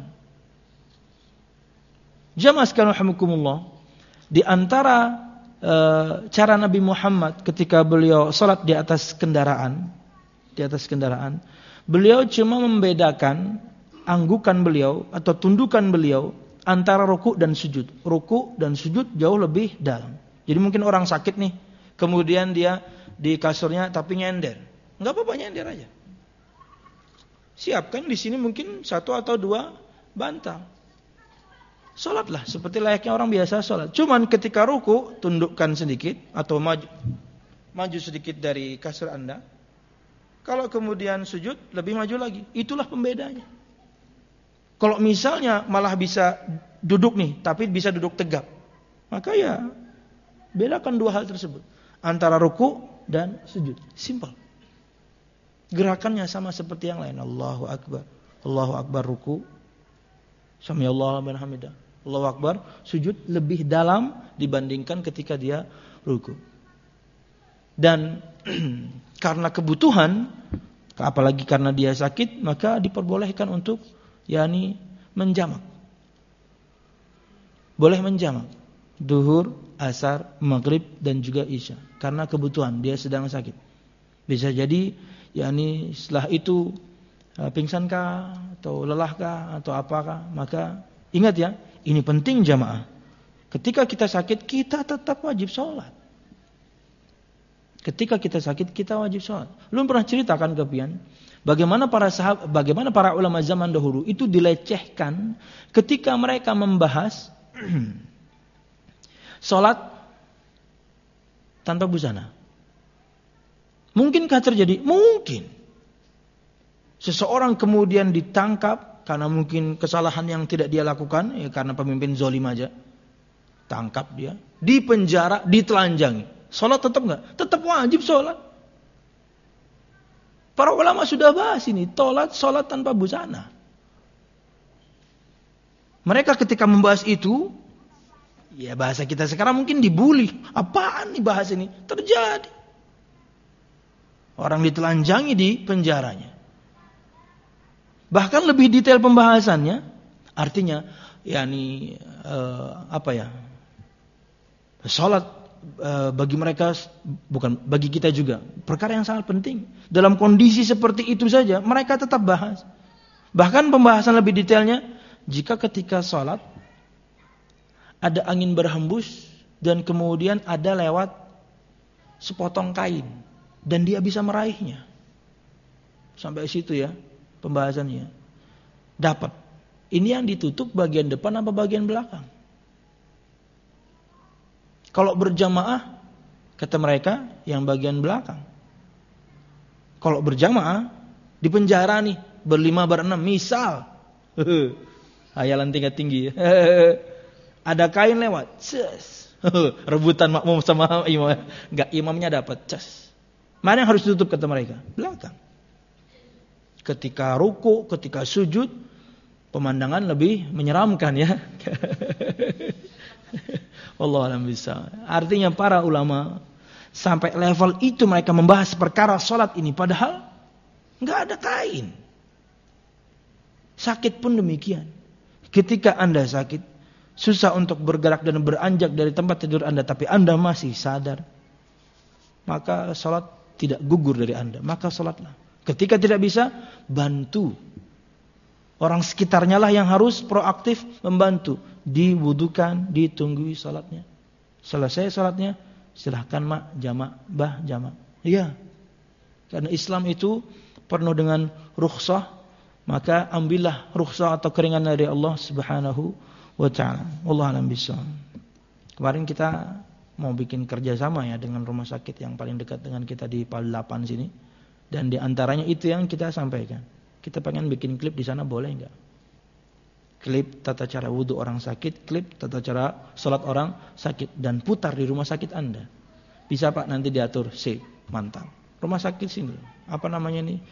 Jamaah sekalian rahimakumullah, di antara e, cara Nabi Muhammad ketika beliau salat di atas kendaraan, di atas kendaraan, beliau cuma membedakan anggukan beliau atau tundukan beliau antara ruku' dan sujud. Ruku' dan sujud jauh lebih dalam. Jadi mungkin orang sakit nih, kemudian dia di kasurnya tapi nyender. Enggak apa-apa, nyender aja. Siapkan di sini mungkin satu atau dua bantal. Salatlah seperti layaknya orang biasa salat. Cuman ketika ruku, tundukkan sedikit atau maju maju sedikit dari kasur Anda. Kalau kemudian sujud, lebih maju lagi. Itulah pembedanya. Kalau misalnya malah bisa duduk nih, tapi bisa duduk tegap, maka ya bedakan dua hal tersebut. Antara ruku dan sujud. Simple. Gerakannya sama seperti yang lain. Allahu Akbar. Allahu Akbar ruku. Samiallahu liman hamidah. Allahu Akbar. Sujud lebih dalam dibandingkan ketika dia ruku. Dan karena kebutuhan, apalagi karena dia sakit, maka diperbolehkan untuk yakni menjamak. Boleh menjamak. Duhur, asar, maghrib dan juga isya. Karena kebutuhan, dia sedang sakit. Bisa jadi yakni setelah itu pingsankah atau lelahkah atau apakah, maka ingat ya, ini penting jamaah. Ketika kita sakit, kita tetap wajib sholat. Ketika kita sakit, kita wajib sholat. Lu pernah ceritakan ke pian, bagaimana para sahabat, bagaimana para ulama zaman dahulu itu dilecehkan ketika mereka membahas sholat tanpa busana. Mungkinkah terjadi? Mungkin. Seseorang kemudian ditangkap karena mungkin kesalahan yang tidak dia lakukan, ya karena pemimpin zalim aja. Tangkap dia, dipenjara, ditelanjangi. Sholat tetap enggak? Tetap wajib sholat. Para ulama sudah bahas ini, sholat, sholat tanpa busana. Mereka ketika membahas itu, ya bahasa kita sekarang mungkin dibully. Apaan nih bahas ini? Terjadi. Orang ditelanjangi di penjaranya. Bahkan lebih detail pembahasannya, artinya, yakni uh, apa ya? Sholat bagi mereka, bukan bagi kita juga, perkara yang sangat penting. Dalam kondisi seperti itu saja mereka tetap bahas. Bahkan pembahasan lebih detailnya, jika ketika sholat ada angin berhembus dan kemudian ada lewat sepotong kain dan dia bisa meraihnya, sampai situ ya pembahasannya. Dapat. Ini yang ditutup bagian depan apa bagian belakang? Kalau berjamaah, kata mereka, yang bagian belakang. Kalau berjamaah, di penjara nih, berlima berenam, misal. Hayalan tingkat tinggi. Ada kain lewat. Ces. Rebutan makmum sama imam. Enggak, imamnya dapat. Ces. Mana yang harus ditutup, kata mereka? Belakang. Ketika ruku, ketika sujud, pemandangan lebih menyeramkan ya. Allah alam bisa. Artinya para ulama sampai level itu mereka membahas perkara sholat ini, padahal nggak ada kain. Sakit pun demikian. Ketika Anda sakit, susah untuk bergerak dan beranjak dari tempat tidur Anda, tapi Anda masih sadar, maka sholat tidak gugur dari Anda. Maka sholatlah. Ketika tidak bisa, bantu. Orang sekitarnya lah yang harus proaktif membantu. Diwudukan, ditunggui salatnya. Selesai salatnya, silahkan mak jamak, bah jamak. Iya. Karena Islam itu penuh dengan rukhsah, maka ambillah rukhsah atau keringan dari Allah Subhanahu wa taala. Wallahu a'lam bishawab. Kemarin kita mau bikin kerjasama ya dengan rumah sakit yang paling dekat dengan kita di Pal delapan sini, dan di antaranya itu yang kita sampaikan. Kita pengen bikin klip di sana, boleh enggak? Klip tata cara wudu orang sakit, klip tata cara salat orang sakit, dan putar di rumah sakit Anda. Bisa Pak, nanti diatur. C, mantap. Rumah sakit sini, apa namanya nih?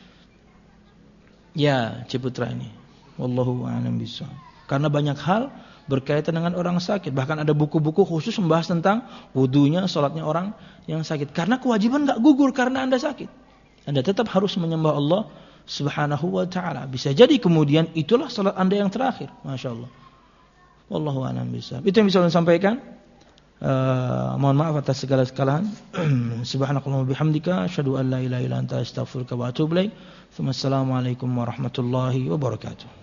Ya, Ciputra ini. Wallahu a'lam bishawab. Karena banyak hal berkaitan dengan orang sakit. Bahkan ada buku-buku khusus membahas tentang wudunya, salatnya orang yang sakit. Karena kewajiban enggak gugur karena Anda sakit. Anda tetap harus menyembah Allah Subhanahu wa ta'ala. Bisa jadi kemudian itulah salat Anda yang terakhir. Masya Allah. Wallahu a'lam bishawab. Itu yang bisa saya sampaikan. Uh, mohon maaf atas segala kesalahan. Subhanakallahumma bihamdika asyhadu an la ilaha illa anta astaghfiruka wa atubu ilaik. Wassalamualaikum warahmatullahi wabarakatuh.